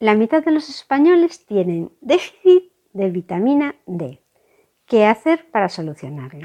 La mitad de los españoles tienen déficit de vitamina D. ¿Qué hacer para solucionarlo?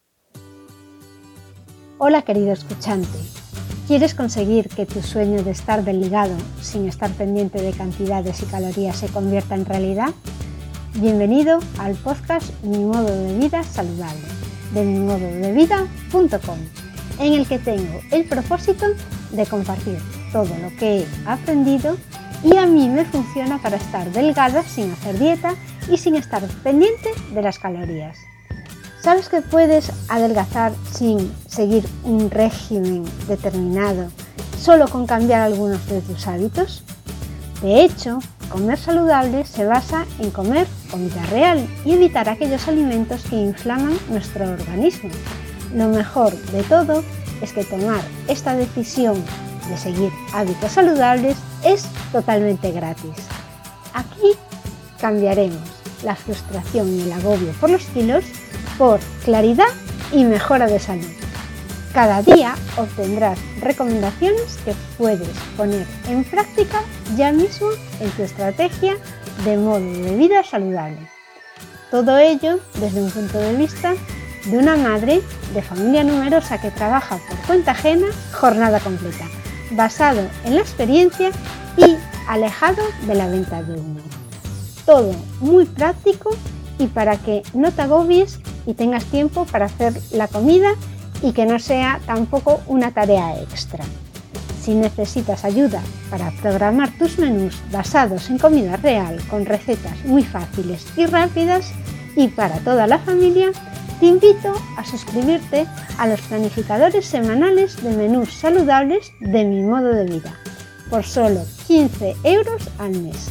Hola querido escuchante, ¿quieres conseguir que tu sueño de estar delgado sin estar pendiente de cantidades y calorías se convierta en realidad? Bienvenido al podcast Mi Modo de Vida Saludable de mimododevida.com, en el que tengo el propósito de compartir todo lo que he aprendido y a mí me funciona para estar delgada sin hacer dieta y sin estar pendiente de las calorías. ¿Sabes que puedes adelgazar sin seguir un régimen determinado, solo con cambiar algunos de tus hábitos? De hecho, comer saludable se basa en comer comida real y evitar aquellos alimentos que inflaman nuestro organismo. Lo mejor de todo es que tomar esta decisión de seguir hábitos saludables es totalmente gratis. Aquí cambiaremos la frustración y el agobio por los kilos por claridad y mejora de salud. Cada día obtendrás recomendaciones que puedes poner en práctica ya mismo en tu estrategia de modo de vida saludable. Todo ello desde un punto de vista de una madre de familia numerosa que trabaja por cuenta ajena jornada completa, basado en la experiencia y alejado de la venta de humo. Todo muy práctico y para que no te agobies y tengas tiempo para hacer la comida y que no sea tampoco una tarea extra. Si necesitas ayuda para programar tus menús basados en comida real con recetas muy fáciles y rápidas y para toda la familia, te invito a suscribirte a los planificadores semanales de menús saludables de Mi Modo de Vida por solo 15 € al mes.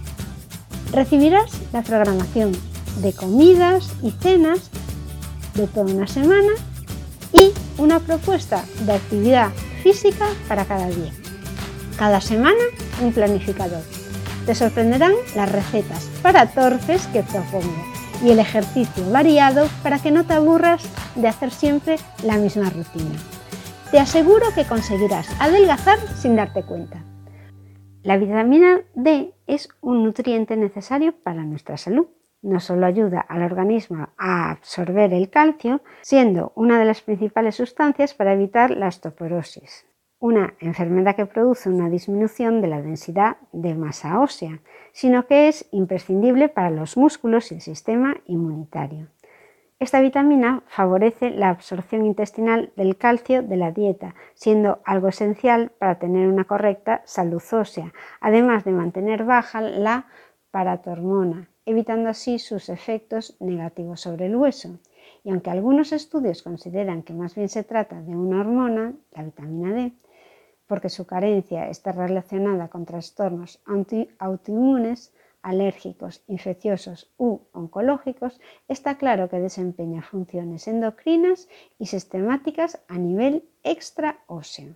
Recibirás la programación de comidas y cenas de toda una semana y una propuesta de actividad física para cada día. Cada semana un planificador. Te sorprenderán las recetas para torpes que propongo y el ejercicio variado para que no te aburras de hacer siempre la misma rutina. Te aseguro que conseguirás adelgazar sin darte cuenta. La vitamina D es un nutriente necesario para nuestra salud. No solo ayuda al organismo a absorber el calcio, siendo una de las principales sustancias para evitar la osteoporosis, una enfermedad que produce una disminución de la densidad de masa ósea, sino que es imprescindible para los músculos y el sistema inmunitario. Esta vitamina favorece la absorción intestinal del calcio de la dieta, siendo algo esencial para tener una correcta salud ósea, además de mantener baja la paratormona, evitando así sus efectos negativos sobre el hueso. Y aunque algunos estudios consideran que más bien se trata de una hormona, la vitamina D, porque su carencia está relacionada con trastornos autoinmunes, alérgicos, infecciosos u oncológicos, está claro que desempeña funciones endocrinas y sistemáticas a nivel extraóseo.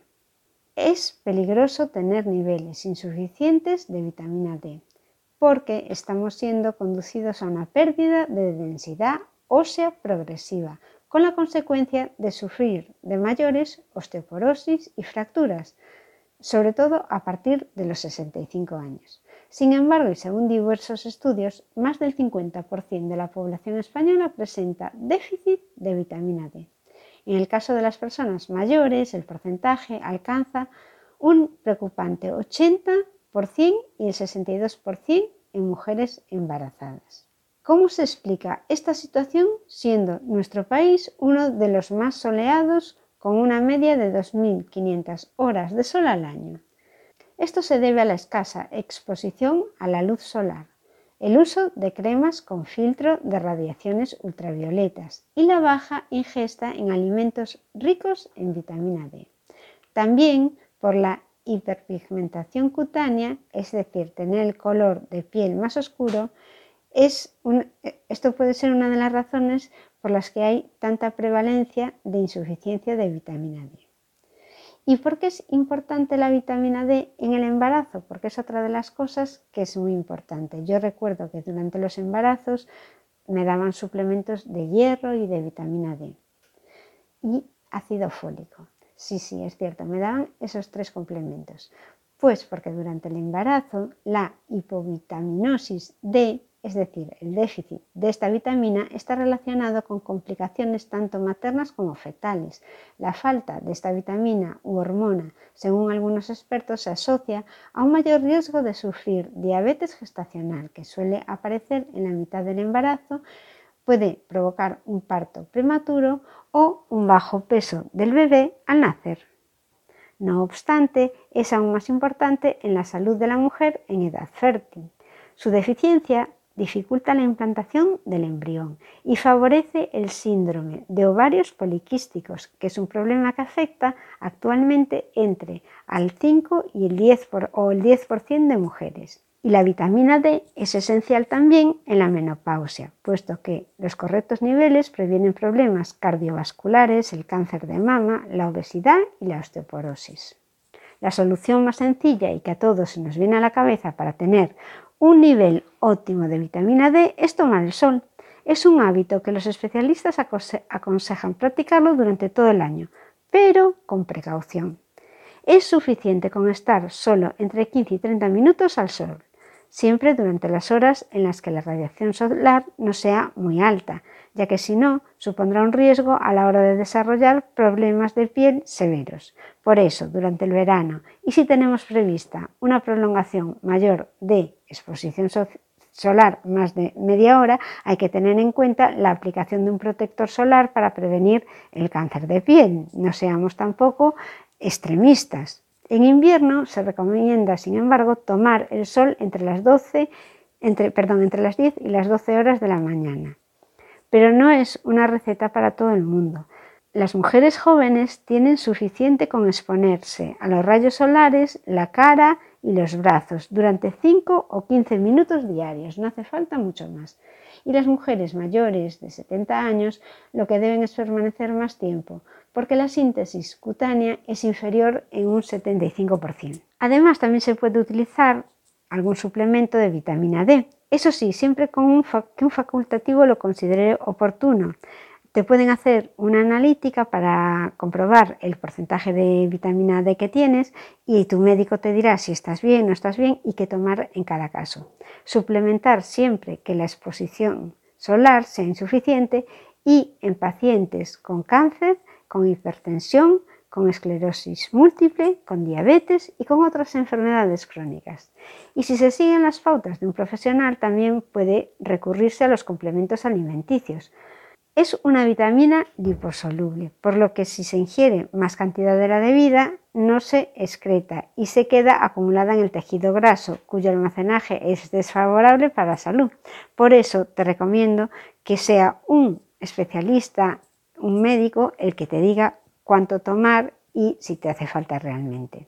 Es peligroso tener niveles insuficientes de vitamina D, porque estamos siendo conducidos a una pérdida de densidad ósea progresiva, con la consecuencia de sufrir de mayores osteoporosis y fracturas, sobre todo a partir de los 65 años. Sin embargo, y según diversos estudios, más del 50% de la población española presenta déficit de vitamina D. En el caso de las personas mayores, el porcentaje alcanza un preocupante 80% y el 62% en mujeres embarazadas. ¿Cómo se explica esta situación siendo nuestro país uno de los más soleados con una media de 2.500 horas de sol al año? Esto se debe a la escasa exposición a la luz solar, el uso de cremas con filtro de radiaciones ultravioletas y la baja ingesta en alimentos ricos en vitamina D. También por la hiperpigmentación cutánea, es decir, tener el color de piel más oscuro, esto puede ser una de las razones por las que hay tanta prevalencia de insuficiencia de vitamina D. ¿Y por qué es importante la vitamina D en el embarazo? Porque es otra de las cosas que es muy importante. Yo recuerdo que durante los embarazos me daban suplementos de hierro y de vitamina D y ácido fólico. Sí, es cierto, me daban esos 3 complementos. Pues porque durante el embarazo la hipovitaminosis D, es decir, el déficit de esta vitamina, está relacionado con complicaciones tanto maternas como fetales. La falta de esta vitamina u hormona, según algunos expertos, se asocia a un mayor riesgo de sufrir diabetes gestacional, que suele aparecer en la mitad del embarazo, puede provocar un parto prematuro o un bajo peso del bebé al nacer. No obstante, es aún más importante en la salud de la mujer en edad fértil. Su deficiencia dificulta la implantación del embrión y favorece el síndrome de ovarios poliquísticos, que es un problema que afecta actualmente entre al 5 y el 10% de mujeres. Y la vitamina D es esencial también en la menopausia, puesto que los correctos niveles previenen problemas cardiovasculares, el cáncer de mama, la obesidad y la osteoporosis. La solución más sencilla y que a todos se nos viene a la cabeza para tener un nivel óptimo de vitamina D es tomar el sol. Es un hábito que los especialistas aconsejan practicarlo durante todo el año, pero con precaución. Es suficiente con estar solo entre 15 y 30 minutos al sol, siempre durante las horas en las que la radiación solar no sea muy alta, ya que si no, supondrá un riesgo a la hora de desarrollar problemas de piel severos. Por eso, durante el verano, y si tenemos prevista una prolongación mayor de exposición solar más de media hora, hay que tener en cuenta la aplicación de un protector solar para prevenir el cáncer de piel. No seamos tampoco extremistas. En invierno se recomienda, sin embargo, tomar el sol entre las 10 y las 12 horas de la mañana. Pero no es una receta para todo el mundo. Las mujeres jóvenes tienen suficiente con exponerse a los rayos solares, la cara y los brazos durante 5 o 15 minutos diarios, no hace falta mucho más. Y las mujeres mayores de 70 años lo que deben es permanecer más tiempo, porque la síntesis cutánea es inferior en un 75%. Además, también se puede utilizar algún suplemento de vitamina D. Eso sí, siempre con que un facultativo lo considere oportuno. Te pueden hacer una analítica para comprobar el porcentaje de vitamina D que tienes y tu médico te dirá si estás bien o no estás bien y qué tomar en cada caso. Suplementar siempre que la exposición solar sea insuficiente y en pacientes con cáncer, con hipertensión, con esclerosis múltiple, con diabetes y con otras enfermedades crónicas. Y si se siguen las pautas de un profesional, también puede recurrirse a los complementos alimenticios. Es una vitamina liposoluble, por lo que si se ingiere más cantidad de la debida, no se excreta y se queda acumulada en el tejido graso, cuyo almacenaje es desfavorable para la salud. Por eso te recomiendo que sea un especialista, un médico, el que te diga cuánto tomar y si te hace falta realmente.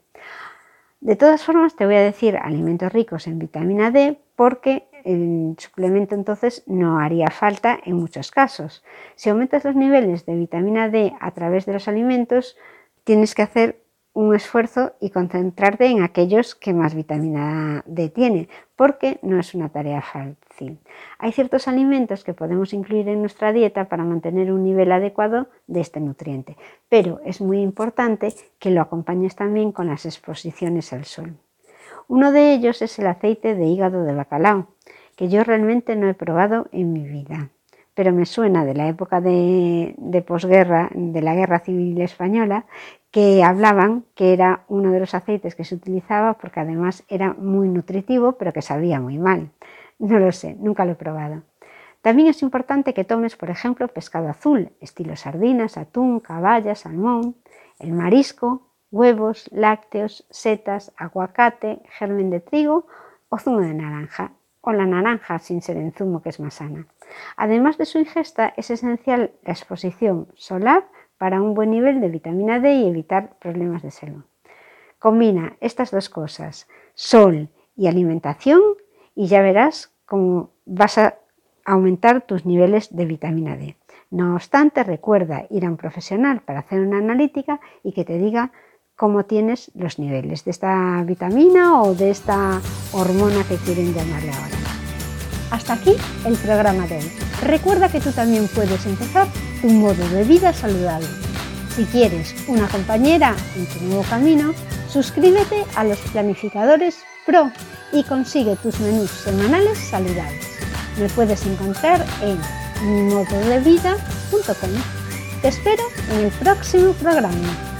De todas formas, te voy a decir alimentos ricos en vitamina D porque el suplemento entonces no haría falta en muchos casos. Si aumentas los niveles de vitamina D a través de los alimentos, tienes que hacer un esfuerzo y concentrarte en aquellos que más vitamina D tienen, porque no es una tarea fácil. Hay ciertos alimentos que podemos incluir en nuestra dieta para mantener un nivel adecuado de este nutriente, pero es muy importante que lo acompañes también con las exposiciones al sol. Uno de ellos es el aceite de hígado de bacalao, que yo realmente no he probado en mi vida, pero me suena de la época de posguerra, de la Guerra Civil Española, que hablaban que era uno de los aceites que se utilizaba porque además era muy nutritivo, pero que sabía muy mal. No lo sé, nunca lo he probado. También es importante que tomes, por ejemplo, pescado azul, estilo sardinas, atún, caballa, salmón, el marisco, huevos, lácteos, setas, aguacate, germen de trigo o zumo de naranja, o la naranja sin ser en zumo, que es más sana. Además de su ingesta, es esencial la exposición solar para un buen nivel de vitamina D y evitar problemas de salud. Combina estas dos cosas, sol y alimentación, y ya verás cómo vas a aumentar tus niveles de vitamina D. No obstante, recuerda ir a un profesional para hacer una analítica y que te diga cómo tienes los niveles de esta vitamina o de esta hormona que quieren llamarle ahora. Hasta aquí el programa de hoy. Recuerda que tú también puedes empezar tu modo de vida saludable. Si quieres una compañera en tu nuevo camino, Suscríbete a los Planificadores Pro y consigue tus menús semanales saludables. Me puedes encontrar en mododevida.com. Te espero en el próximo programa.